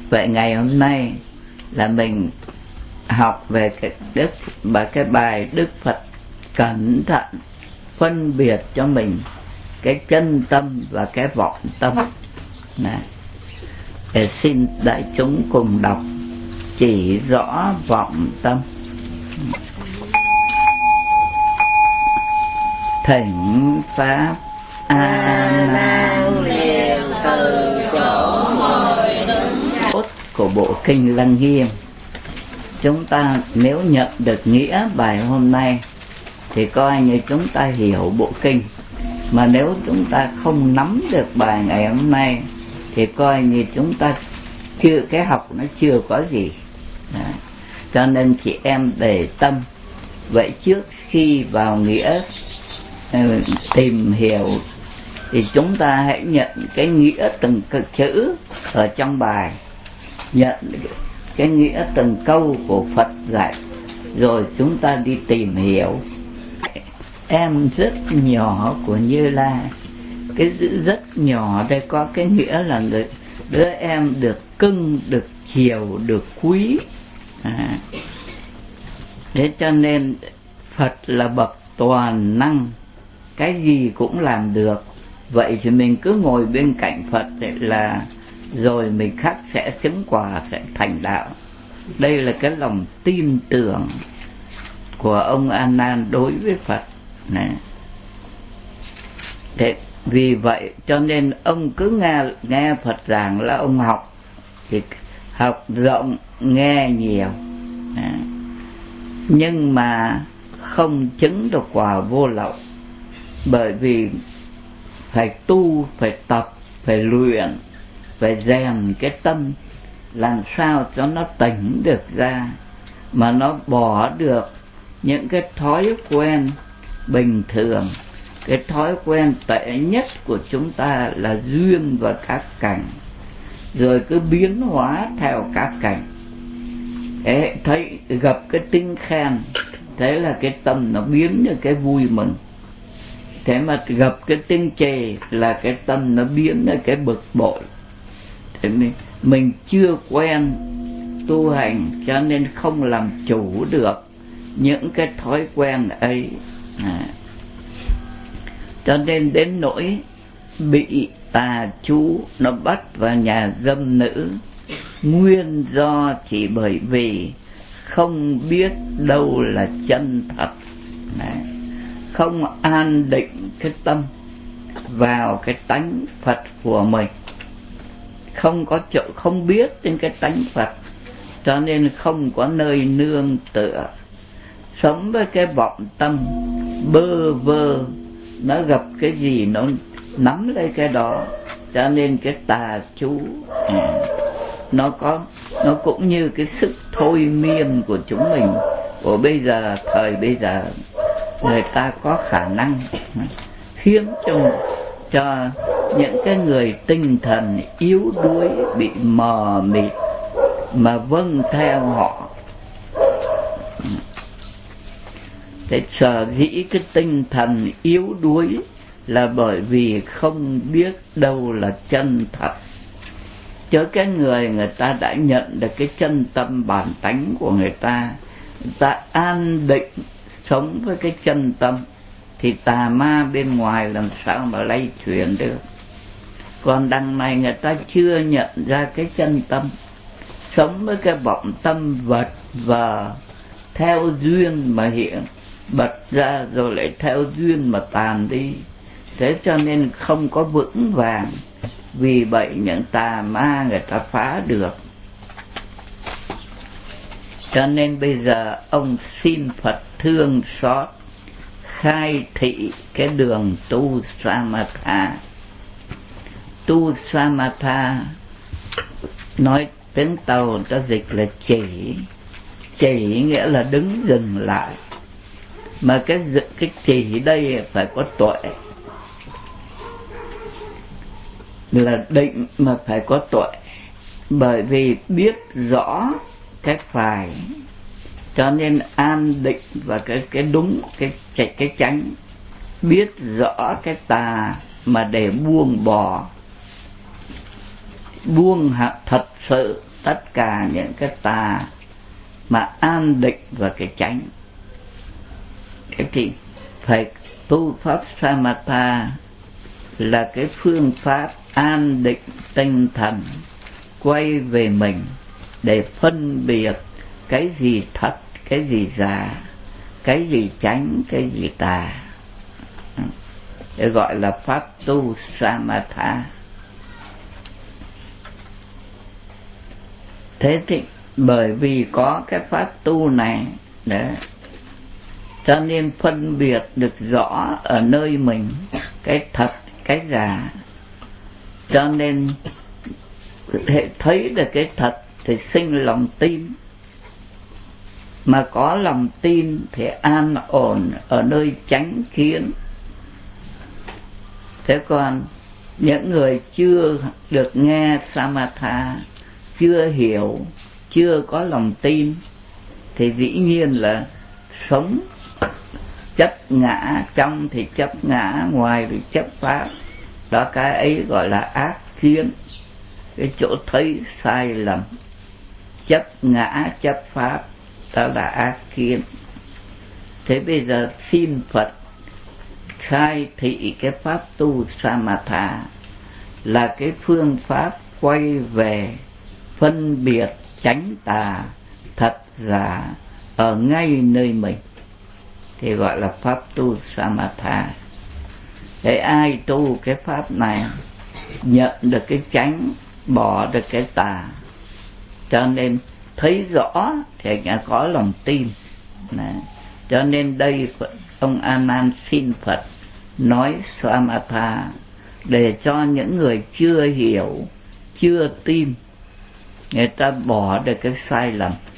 Vậy ngày hôm nay là mình học về cái bài Đức Phật cẩn thận phân biệt cho mình cái chân tâm và cái vọng tâm này. Để xin đại chúng cùng đọc chỉ rõ vọng tâm. Thỉnh pháp A Nan liền từ chỗ ngồi đứng của bộ kinh Lăng Nghiêm. Chúng ta nếu nhận được nghĩa bài hôm nay thì coi như chúng ta hiểu bộ kinh, mà nếu chúng ta không nắm được bài ngày hôm nay thì coi như chúng ta chưa, cái học nó chưa có gì. Đó. Cho nên chị em để tâm. Vậy trước khi vào nghĩa tìm hiểu thì chúng ta hãy nhận cái nghĩa từng chữ ở trong bài, nhận cái nghĩa từng câu của Phật dạy, rồi chúng ta đi tìm hiểu. Em rất nhỏ của Như Lai, cái chữ rất nhỏ đây có cái nghĩa là đứa em được cưng, được chiều, được quý. Thế cho nên Phật là bậc toàn năng, cái gì cũng làm được. Vậy thì mình cứ ngồi bên cạnh Phật là rồi mình khắc sẽ chứng quả, sẽ thành đạo. Đây là cái lòng tin tưởng của ông A Nan đối với Phật này. Thế vì vậy cho nên ông cứ nghe Phật giảng là ông học, thì học rộng nghe nhiều, nhưng mà không chứng được quả vô lậu. Bởi vì phải tu, phải tập, phải luyện, phải rèn cái tâm làm sao cho nó tỉnh được ra, mà nó bỏ được những cái thói quen bình thường. Cái thói quen tệ nhất của chúng ta là duyên và các cảnh, rồi cứ biến hóa theo các cảnh. Thế thấy gặp cái tiếng khen, thế là cái tâm nó biến như cái vui mừng. Thế mà gặp cái tiếng chê là cái tâm nó biến như cái bực bội. Thế mình chưa quen tu hành cho nên không làm chủ được những cái thói quen ấy. Cho nên đến nỗi bị tà chú nó bắt vào nhà dâm nữ, nguyên do chỉ bởi vì không biết đâu là chân thật. Không an định cái tâm vào cái tánh Phật của mình, không có chỗ, không biết đến cái tánh Phật, cho nên không có nơi nương tựa, sống với cái vọng tâm bơ vơ, nó gặp cái gì nó nắm lấy cái đó. Cho nên cái tà chú nó cũng như cái sức thôi miên của chúng mình của bây giờ, thời bây giờ người ta có khả năng khiến cho những cái người tinh thần yếu đuối bị mờ mịt mà vâng theo họ. Thế sở dĩ cái tinh thần yếu đuối là bởi vì không biết đâu là chân thật. Chứ cái người ta đã nhận được cái chân tâm bản tánh của người ta an định sống với cái chân tâm, thì tà ma bên ngoài làm sao mà lay chuyển được. Còn đằng này người ta chưa nhận ra cái chân tâm, sống với cái vọng tâm vật vờ, theo duyên mà hiện bật ra rồi lại theo duyên mà tàn đi. Thế cho nên không có vững vàng, vì vậy những tà ma người ta phá được. Cho nên bây giờ ông xin Phật thương xót, khai thị cái đường tu Samatha. Tu Samatha nói tiếng Tàu ta dịch là chỉ nghĩa là đứng dừng lại. Mà cái chỉ đây phải có tuệ, là định mà phải có tuệ. Bởi vì biết rõ cái phải, cho nên an định và cái đúng, cái chánh. Biết rõ cái tà mà để buông bỏ, buông thật sự tất cả những cái tà mà an định vào cái chánh. Thế thì phải tu pháp Samatha là cái phương pháp an định tinh thần, quay về mình để phân biệt cái gì thật, cái gì giả, cái gì chánh, cái gì tà. Để gọi là pháp tu Samatha. Thế thì bởi vì có cái pháp tu này đấy, cho nên phân biệt được rõ ở nơi mình cái thật, cái giả. Cho nên thấy được cái thật thì sinh lòng tin, mà có lòng tin thì an ổn ở nơi chánh kiến. Thế còn những người chưa được nghe Samatha, chưa hiểu, chưa có lòng tin thì dĩ nhiên là sống chấp ngã, trong thì chấp ngã, ngoài thì chấp pháp. Đó, cái ấy gọi là ác kiến, cái chỗ thấy sai lầm. Chấp ngã, chấp pháp, đó là ác kiến. Thế bây giờ xin Phật khai thị cái pháp tu Samatha là cái phương pháp quay về phân biệt chánh tà, thật giả ở ngay nơi mình, thì gọi là pháp tu Samatha. Để ai tu cái pháp này nhận được cái chánh, bỏ được cái tà, cho nên thấy rõ thì có lòng tin. Cho nên đây ông A Nan xin Phật nói Samatha để cho những người chưa hiểu, chưa tin, người ta bỏ được cái sai lầm.